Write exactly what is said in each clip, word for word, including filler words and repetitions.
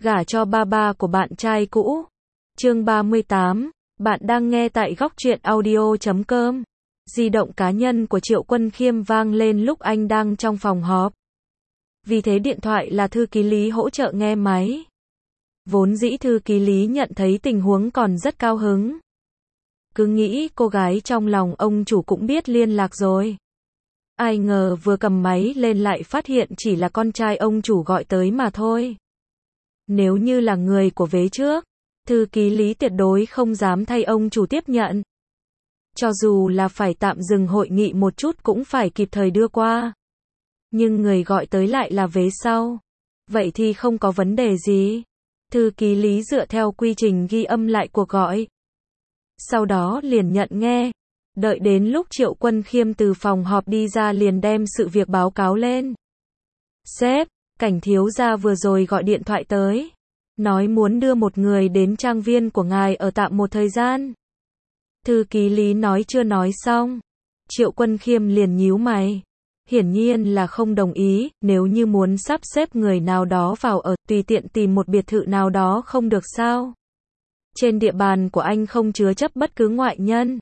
Gả cho ba ba của bạn trai cũ. Chương ba mươi tám, bạn đang nghe tại góc truyện audio chấm com. Di động cá nhân của Triệu Quân Khiêm vang lên lúc anh đang trong phòng họp. Vì thế điện thoại là thư ký Lý hỗ trợ nghe máy. Vốn dĩ thư ký Lý nhận thấy tình huống còn rất cao hứng. Cứ nghĩ cô gái trong lòng ông chủ cũng biết liên lạc rồi. Ai ngờ vừa cầm máy lên lại phát hiện chỉ là con trai ông chủ gọi tới mà thôi. Nếu như là người của vế trước, thư ký Lý tuyệt đối không dám thay ông chủ tiếp nhận. Cho dù là phải tạm dừng hội nghị một chút cũng phải kịp thời đưa qua. Nhưng người gọi tới lại là vế sau. Vậy thì không có vấn đề gì. Thư ký Lý dựa theo quy trình ghi âm lại cuộc gọi. Sau đó liền nhận nghe. Đợi đến lúc Triệu Quân Khiêm từ phòng họp đi ra liền đem sự việc báo cáo lên. Sếp, Cảnh thiếu gia vừa rồi gọi điện thoại tới. Nói muốn đưa một người đến trang viên của ngài ở tạm một thời gian. Thư ký Lý nói chưa nói xong. Triệu Quân Khiêm liền nhíu mày. Hiển nhiên là không đồng ý, nếu như muốn sắp xếp người nào đó vào ở, tùy tiện tìm một biệt thự nào đó không được sao. Trên địa bàn của anh không chứa chấp bất cứ ngoại nhân.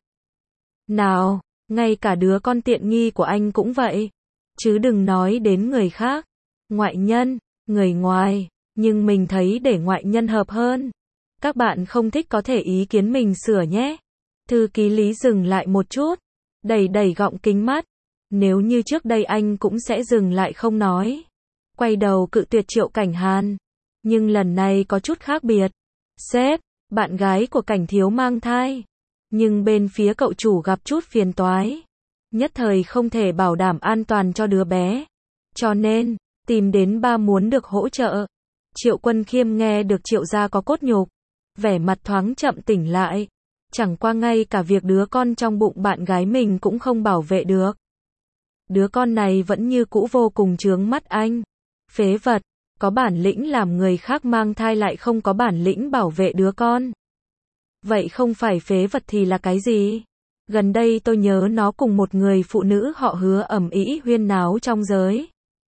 Nào, ngay cả đứa con tiện nghi của anh cũng vậy. Chứ đừng nói đến người khác. Ngoại nhân, người ngoài, nhưng mình thấy để ngoại nhân hợp hơn. Các bạn không thích có thể ý kiến mình sửa nhé. Thư ký Lý dừng lại một chút, đẩy đẩy gọng kính mắt. Nếu như trước đây anh cũng sẽ dừng lại không nói. Quay đầu cự tuyệt Triệu Cảnh Hàn. Nhưng lần này có chút khác biệt. Sếp, bạn gái của Cảnh thiếu mang thai. Nhưng bên phía cậu chủ gặp chút phiền toái. Nhất thời không thể bảo đảm an toàn cho đứa bé. Cho nên, tìm đến ba muốn được hỗ trợ. Triệu Quân Khiêm nghe được Triệu gia có cốt nhục. Vẻ mặt thoáng chậm tỉnh lại. Chẳng qua ngay cả việc đứa con trong bụng bạn gái mình cũng không bảo vệ được. Đứa con này vẫn như cũ vô cùng chướng mắt anh. Phế vật, có bản lĩnh làm người khác mang thai lại không có bản lĩnh bảo vệ đứa con. Vậy không phải phế vật thì là cái gì? Gần đây tôi nhớ nó cùng một người phụ nữ họ Hứa ầm ĩ huyên náo trong giới.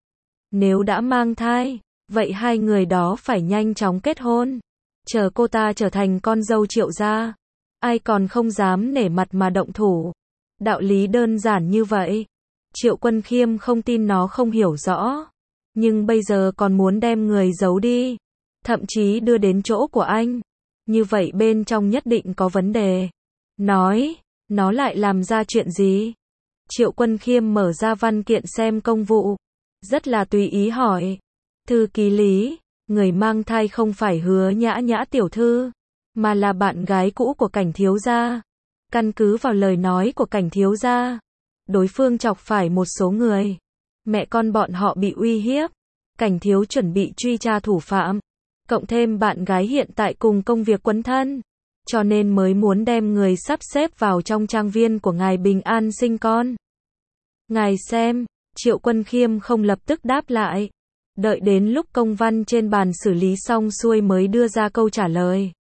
Nếu đã mang thai, vậy hai người đó phải nhanh chóng kết hôn. Chờ cô ta trở thành con dâu Triệu gia. Ai còn không dám nể mặt mà động thủ. Đạo lý đơn giản như vậy. Triệu Quân Khiêm không tin nó không hiểu rõ. Nhưng bây giờ còn muốn đem người giấu đi. Thậm chí đưa đến chỗ của anh. Như vậy bên trong nhất định có vấn đề. Nói, nó lại làm ra chuyện gì? Triệu Quân Khiêm mở ra văn kiện xem công vụ. Rất là tùy ý hỏi. Thư ký Lý, người mang thai không phải Hứa Nhã Nhã tiểu thư, mà là bạn gái cũ của Cảnh thiếu gia. Căn cứ vào lời nói của Cảnh thiếu gia, đối phương chọc phải một số người. Mẹ con bọn họ bị uy hiếp. Cảnh thiếu chuẩn bị truy tra thủ phạm. Cộng thêm bạn gái hiện tại cùng công việc quấn thân. Cho nên mới muốn đem người sắp xếp vào trong trang viên của ngài bình an sinh con. Ngài xem, Triệu Quân Khiêm không lập tức đáp lại. Đợi đến lúc công văn trên bàn xử lý xong xuôi mới đưa ra câu trả lời.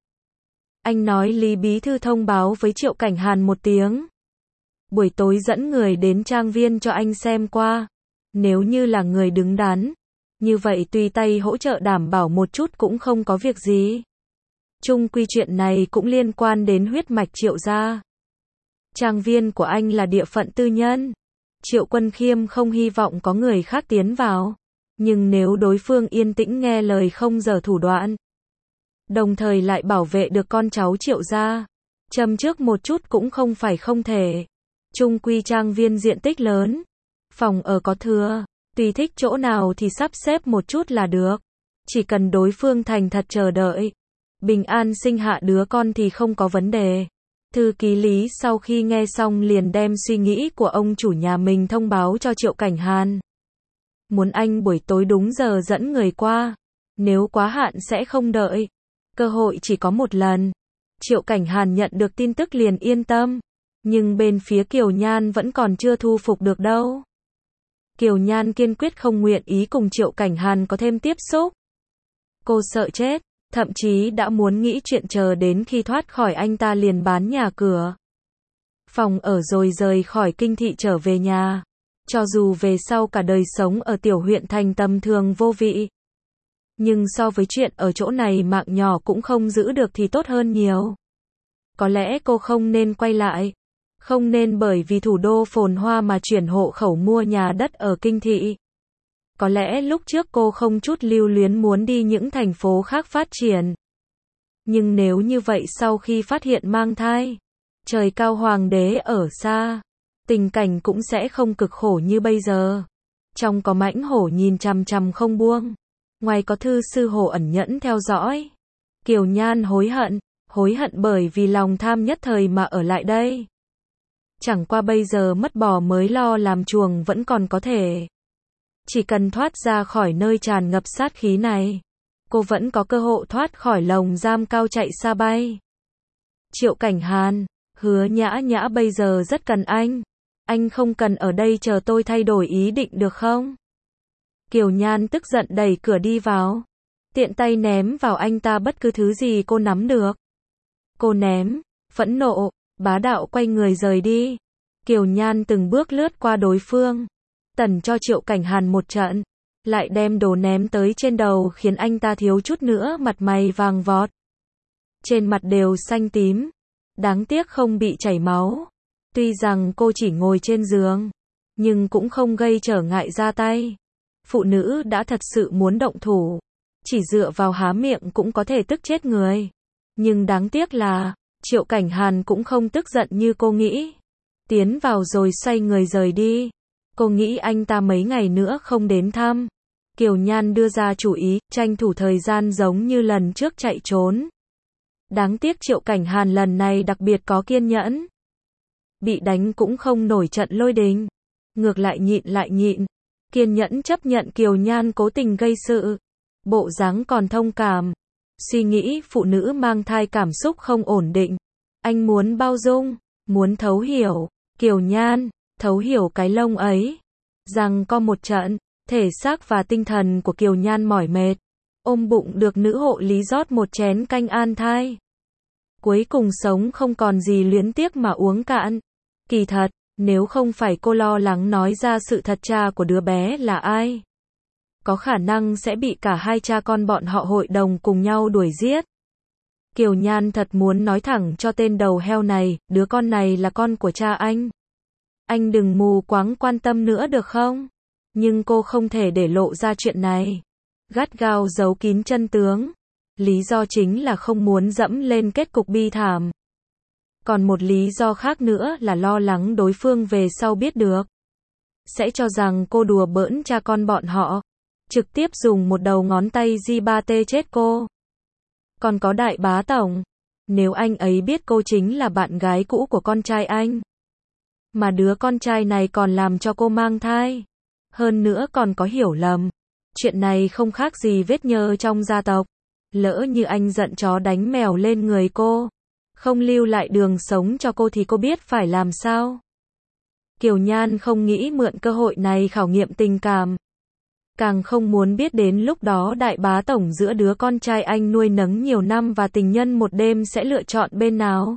Anh nói Lý bí thư thông báo với Triệu Cảnh Hàn một tiếng. Buổi tối dẫn người đến trang viên cho anh xem qua. Nếu như là người đứng đắn, như vậy tùy tay hỗ trợ đảm bảo một chút cũng không có việc gì. Chung quy chuyện này cũng liên quan đến huyết mạch Triệu gia. Trang viên của anh là địa phận tư nhân. Triệu Quân Khiêm không hy vọng có người khác tiến vào. Nhưng nếu đối phương yên tĩnh nghe lời không giở thủ đoạn, đồng thời lại bảo vệ được con cháu Triệu gia, châm trước một chút cũng không phải không thể. Chung quy trang viên diện tích lớn, phòng ở có thừa, tùy thích chỗ nào thì sắp xếp một chút là được. Chỉ cần đối phương thành thật chờ đợi, bình an sinh hạ đứa con thì không có vấn đề. Thư ký Lý sau khi nghe xong liền đem suy nghĩ của ông chủ nhà mình thông báo cho Triệu Cảnh Hàn. Muốn anh buổi tối đúng giờ dẫn người qua. Nếu quá hạn sẽ không đợi. Cơ hội chỉ có một lần. Triệu Cảnh Hàn nhận được tin tức liền yên tâm. Nhưng bên phía Kiều Nhan vẫn còn chưa thu phục được đâu. Kiều Nhan kiên quyết không nguyện ý cùng Triệu Cảnh Hàn có thêm tiếp xúc. Cô sợ chết, thậm chí đã muốn nghĩ chuyện chờ đến khi thoát khỏi anh ta liền bán nhà cửa. Phòng ở rồi rời khỏi kinh thị trở về nhà. Cho dù về sau cả đời sống ở tiểu huyện thành tầm thường vô vị. Nhưng so với chuyện ở chỗ này mạng nhỏ cũng không giữ được thì tốt hơn nhiều. Có lẽ cô không nên quay lại. Không nên bởi vì thủ đô phồn hoa mà chuyển hộ khẩu mua nhà đất ở kinh thị. Có lẽ lúc trước cô không chút lưu luyến muốn đi những thành phố khác phát triển. Nhưng nếu như vậy sau khi phát hiện mang thai, trời cao hoàng đế ở xa, tình cảnh cũng sẽ không cực khổ như bây giờ. Trong có mãnh hổ nhìn chằm chằm không buông, ngoài có thư sư hổ ẩn nhẫn theo dõi. Kiều Nhan hối hận, hối hận bởi vì lòng tham nhất thời mà ở lại đây. Chẳng qua bây giờ mất bò mới lo làm chuồng vẫn còn có thể. Chỉ cần thoát ra khỏi nơi tràn ngập sát khí này, cô vẫn có cơ hội thoát khỏi lồng giam cao chạy xa bay. Triệu Cảnh Hàn, Hứa Nhã Nhã bây giờ rất cần anh. Anh không cần ở đây chờ tôi thay đổi ý định được không? Kiều Nhan tức giận đẩy cửa đi vào. Tiện tay ném vào anh ta bất cứ thứ gì cô nắm được. Cô ném, phẫn nộ, bá đạo quay người rời đi. Kiều Nhan từng bước lướt qua đối phương. Tần cho Triệu Cảnh Hàn một trận. Lại đem đồ ném tới trên đầu khiến anh ta thiếu chút nữa mặt mày vàng vọt. Trên mặt đều xanh tím. Đáng tiếc không bị chảy máu. Tuy rằng cô chỉ ngồi trên giường, nhưng cũng không gây trở ngại ra tay. Phụ nữ đã thật sự muốn động thủ, chỉ dựa vào há miệng cũng có thể tức chết người. Nhưng đáng tiếc là, Triệu Cảnh Hàn cũng không tức giận như cô nghĩ. Tiến vào rồi xoay người rời đi. Cô nghĩ anh ta mấy ngày nữa không đến thăm. Kiều Nhan đưa ra chủ ý, tranh thủ thời gian giống như lần trước chạy trốn. Đáng tiếc Triệu Cảnh Hàn lần này đặc biệt có kiên nhẫn. Bị đánh cũng không nổi trận lôi đình. Ngược lại nhịn lại nhịn. Kiên nhẫn chấp nhận Kiều Nhan cố tình gây sự. Bộ dáng còn thông cảm. Suy nghĩ phụ nữ mang thai cảm xúc không ổn định. Anh muốn bao dung, muốn thấu hiểu. Kiều Nhan, thấu hiểu cái lông ấy. Rằng có một trận, thể xác và tinh thần của Kiều Nhan mỏi mệt. Ôm bụng được nữ hộ lý rót một chén canh an thai. Cuối cùng sống không còn gì luyến tiếc mà uống cạn. Kỳ thật, nếu không phải cô lo lắng nói ra sự thật cha của đứa bé là ai, có khả năng sẽ bị cả hai cha con bọn họ hội đồng cùng nhau đuổi giết. Kiều Nhan thật muốn nói thẳng cho tên đầu heo này, đứa con này là con của cha anh. Anh đừng mù quáng quan tâm nữa được không? Nhưng cô không thể để lộ ra chuyện này. Gắt gao giấu kín chân tướng. Lý do chính là không muốn dẫm lên kết cục bi thảm. Còn một lý do khác nữa là lo lắng đối phương về sau biết được, sẽ cho rằng cô đùa bỡn cha con bọn họ. Trực tiếp dùng một đầu ngón tay gi ba tê chết cô. Còn có Đại Bá Tổng. Nếu anh ấy biết cô chính là bạn gái cũ của con trai anh, mà đứa con trai này còn làm cho cô mang thai, hơn nữa còn có hiểu lầm, chuyện này không khác gì vết nhơ trong gia tộc. Lỡ như anh giận chó đánh mèo lên người cô, không lưu lại đường sống cho cô thì cô biết phải làm sao. Kiều Nhan không nghĩ mượn cơ hội này khảo nghiệm tình cảm. Càng không muốn biết đến lúc đó Đại Bá Tổng giữa đứa con trai anh nuôi nấng nhiều năm và tình nhân một đêm sẽ lựa chọn bên nào.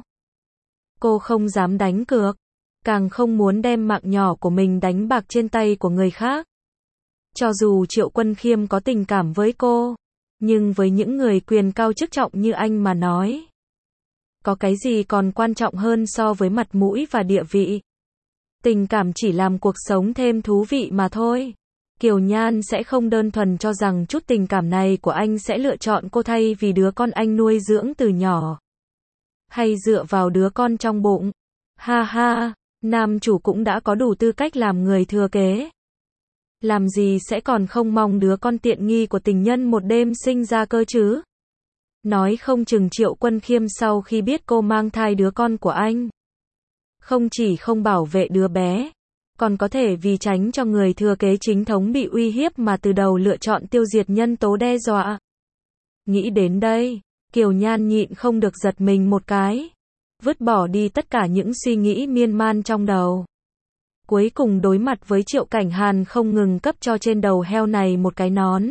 Cô không dám đánh cược. Càng không muốn đem mạng nhỏ của mình đánh bạc trên tay của người khác. Cho dù Triệu Quân Khiêm có tình cảm với cô, nhưng với những người quyền cao chức trọng như anh mà nói, có cái gì còn quan trọng hơn so với mặt mũi và địa vị. Tình cảm chỉ làm cuộc sống thêm thú vị mà thôi. Kiều Nhan sẽ không đơn thuần cho rằng chút tình cảm này của anh sẽ lựa chọn cô thay vì đứa con anh nuôi dưỡng từ nhỏ. Hay dựa vào đứa con trong bụng. Ha ha, nam chủ cũng đã có đủ tư cách làm người thừa kế. Làm gì sẽ còn không mong đứa con tiện nghi của tình nhân một đêm sinh ra cơ chứ? Nói không chừng Triệu Quân Khiêm sau khi biết cô mang thai đứa con của anh, không chỉ không bảo vệ đứa bé, còn có thể vì tránh cho người thừa kế chính thống bị uy hiếp mà từ đầu lựa chọn tiêu diệt nhân tố đe dọa. Nghĩ đến đây, Kiều Nhan nhịn không được giật mình một cái, vứt bỏ đi tất cả những suy nghĩ miên man trong đầu. Cuối cùng đối mặt với Triệu Cảnh Hàn không ngừng cấp cho trên đầu heo này một cái nón.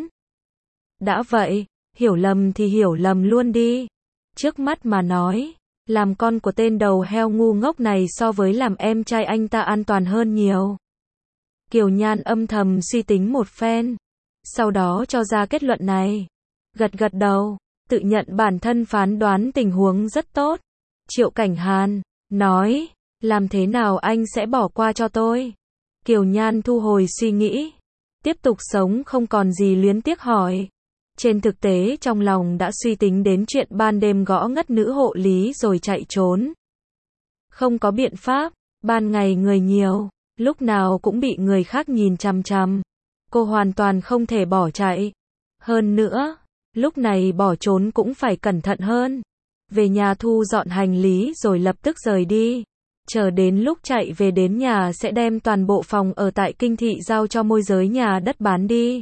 Đã vậy, hiểu lầm thì hiểu lầm luôn đi. Trước mắt mà nói, làm con của tên đầu heo ngu ngốc này so với làm em trai anh ta an toàn hơn nhiều. Kiều Nhan âm thầm suy tính một phen, sau đó cho ra kết luận này. Gật gật đầu, tự nhận bản thân phán đoán tình huống rất tốt. Triệu Cảnh Hàn nói, làm thế nào anh sẽ bỏ qua cho tôi? Kiều Nhan thu hồi suy nghĩ, tiếp tục sống không còn gì luyến tiếc hỏi. Trên thực tế trong lòng đã suy tính đến chuyện ban đêm gõ ngất nữ hộ lý rồi chạy trốn. Không có biện pháp, ban ngày người nhiều, lúc nào cũng bị người khác nhìn chằm chằm. Cô hoàn toàn không thể bỏ chạy. Hơn nữa, lúc này bỏ trốn cũng phải cẩn thận hơn. Về nhà thu dọn hành lý rồi lập tức rời đi. Chờ đến lúc chạy về đến nhà sẽ đem toàn bộ phòng ở tại kinh thị giao cho môi giới nhà đất bán đi.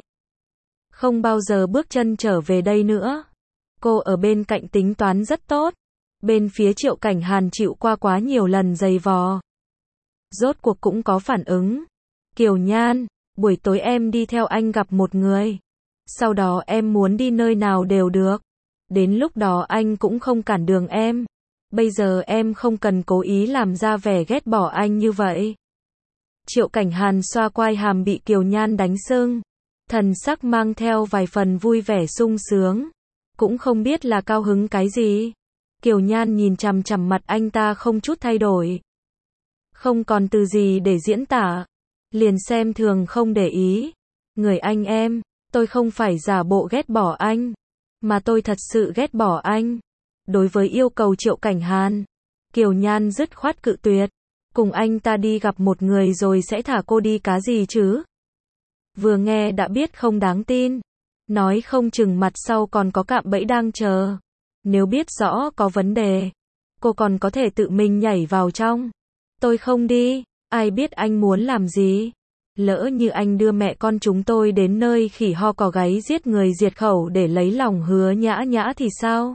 Không bao giờ bước chân trở về đây nữa. Cô ở bên cạnh tính toán rất tốt. Bên phía Triệu Cảnh Hàn chịu qua quá nhiều lần giày vò. Rốt cuộc cũng có phản ứng. Kiều Nhan, buổi tối em đi theo anh gặp một người. Sau đó em muốn đi nơi nào đều được. Đến lúc đó anh cũng không cản đường em. Bây giờ em không cần cố ý làm ra vẻ ghét bỏ anh như vậy. Triệu Cảnh Hàn xoa quai hàm bị Kiều Nhan đánh sưng. Thần sắc mang theo vài phần vui vẻ sung sướng. Cũng không biết là cao hứng cái gì. Kiều Nhan nhìn chằm chằm mặt anh ta không chút thay đổi. Không còn từ gì để diễn tả. Liền xem thường không để ý. Người anh em, tôi không phải giả bộ ghét bỏ anh. Mà tôi thật sự ghét bỏ anh. Đối với yêu cầu Triệu Cảnh Hàn, Kiều Nhan dứt khoát cự tuyệt. Cùng anh ta đi gặp một người rồi sẽ thả cô đi cá gì chứ? Vừa nghe đã biết không đáng tin. Nói không chừng mặt sau còn có cạm bẫy đang chờ. Nếu biết rõ có vấn đề, cô còn có thể tự mình nhảy vào trong. Tôi không đi, ai biết anh muốn làm gì? Lỡ như anh đưa mẹ con chúng tôi đến nơi khỉ ho cò gáy giết người diệt khẩu để lấy lòng Hứa Nhã Nhã thì sao?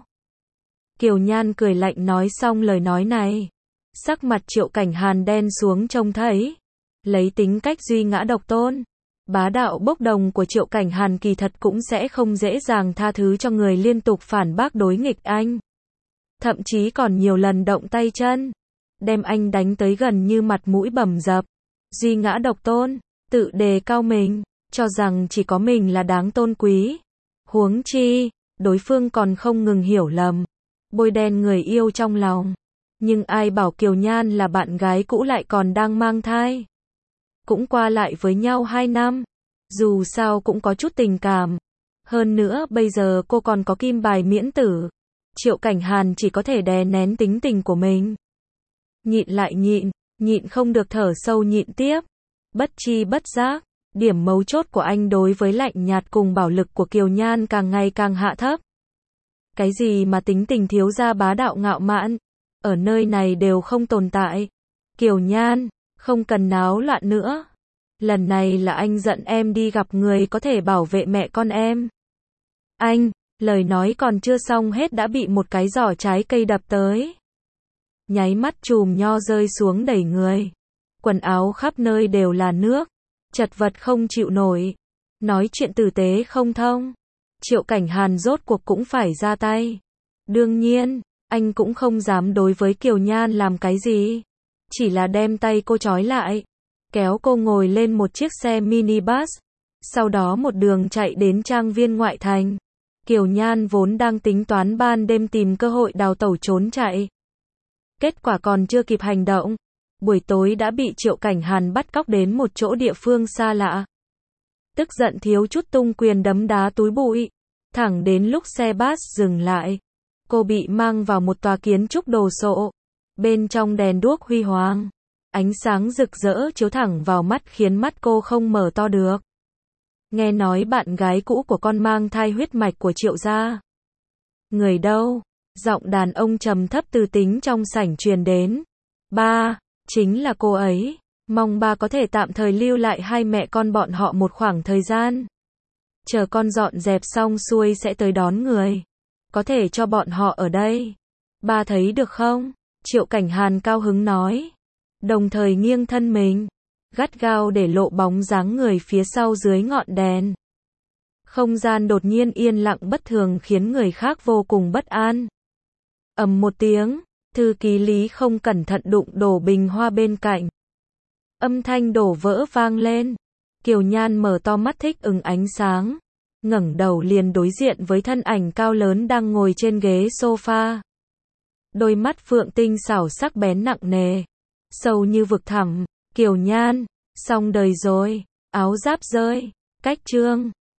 Kiều Nhan cười lạnh nói xong lời nói này. Sắc mặt Triệu Cảnh Hàn đen xuống trông thấy. Lấy tính cách duy ngã độc tôn, bá đạo bốc đồng của Triệu Cảnh Hàn kỳ thật cũng sẽ không dễ dàng tha thứ cho người liên tục phản bác đối nghịch anh. Thậm chí còn nhiều lần động tay chân. Đem anh đánh tới gần như mặt mũi bầm dập. Duy ngã độc tôn, tự đề cao mình, cho rằng chỉ có mình là đáng tôn quý. Huống chi, đối phương còn không ngừng hiểu lầm. Bôi đen người yêu trong lòng. Nhưng ai bảo Kiều Nhan là bạn gái cũ lại còn đang mang thai. Cũng qua lại với nhau hai năm. Dù sao cũng có chút tình cảm. Hơn nữa bây giờ cô còn có kim bài miễn tử. Triệu Cảnh Hàn chỉ có thể đè nén tính tình của mình. Nhịn lại nhịn, nhịn không được thở sâu nhịn tiếp. Bất chi bất giác, điểm mấu chốt của anh đối với lạnh nhạt cùng bảo lực của Kiều Nhan càng ngày càng hạ thấp. Cái gì mà tính tình thiếu gia bá đạo ngạo mạn, ở nơi này đều không tồn tại. Kiều Nhan, không cần náo loạn nữa. Lần này là anh giận em đi gặp người có thể bảo vệ mẹ con em. Anh, lời nói còn chưa xong hết đã bị một cái giỏ trái cây đập tới. Nháy mắt chùm nho rơi xuống đầy người. Quần áo khắp nơi đều là nước. Chật vật không chịu nổi. Nói chuyện tử tế không thông. Triệu Cảnh Hàn rốt cuộc cũng phải ra tay. Đương nhiên, anh cũng không dám đối với Kiều Nhan làm cái gì. Chỉ là đem tay cô trói lại. Kéo cô ngồi lên một chiếc xe minibus. Sau đó một đường chạy đến trang viên ngoại thành. Kiều Nhan vốn đang tính toán ban đêm tìm cơ hội đào tẩu trốn chạy. Kết quả còn chưa kịp hành động. Buổi tối đã bị Triệu Cảnh Hàn bắt cóc đến một chỗ địa phương xa lạ. Tức giận thiếu chút tung quyền đấm đá túi bụi. Thẳng đến lúc xe bus dừng lại. Cô bị mang vào một tòa kiến trúc đồ sộ. Bên trong đèn đuốc huy hoàng. Ánh sáng rực rỡ chiếu thẳng vào mắt khiến mắt cô không mở to được. Nghe nói bạn gái cũ của con mang thai huyết mạch của Triệu gia. Người đâu? Giọng đàn ông trầm thấp từ tính trong sảnh truyền đến. Ba, chính là cô ấy. Mong ba có thể tạm thời lưu lại hai mẹ con bọn họ một khoảng thời gian. Chờ con dọn dẹp xong xuôi sẽ tới đón người. Có thể cho bọn họ ở đây. Ba thấy được không? Triệu Cảnh Hàn cao hứng nói. Đồng thời nghiêng thân mình. Gắt gao để lộ bóng dáng người phía sau dưới ngọn đèn. Không gian đột nhiên yên lặng bất thường khiến người khác vô cùng bất an. Ầm một tiếng, thư ký Lý không cẩn thận đụng đổ bình hoa bên cạnh. Âm thanh đổ vỡ vang lên. Kiều Nhan mở to mắt thích ứng ánh sáng. ngẩng đầu liền đối diện với thân ảnh cao lớn đang ngồi trên ghế sofa. Đôi mắt phượng tinh xảo sắc bén nặng nề, sâu như vực thẳm. Kiều Nhan, xong đời rồi, áo giáp rơi, cách chương.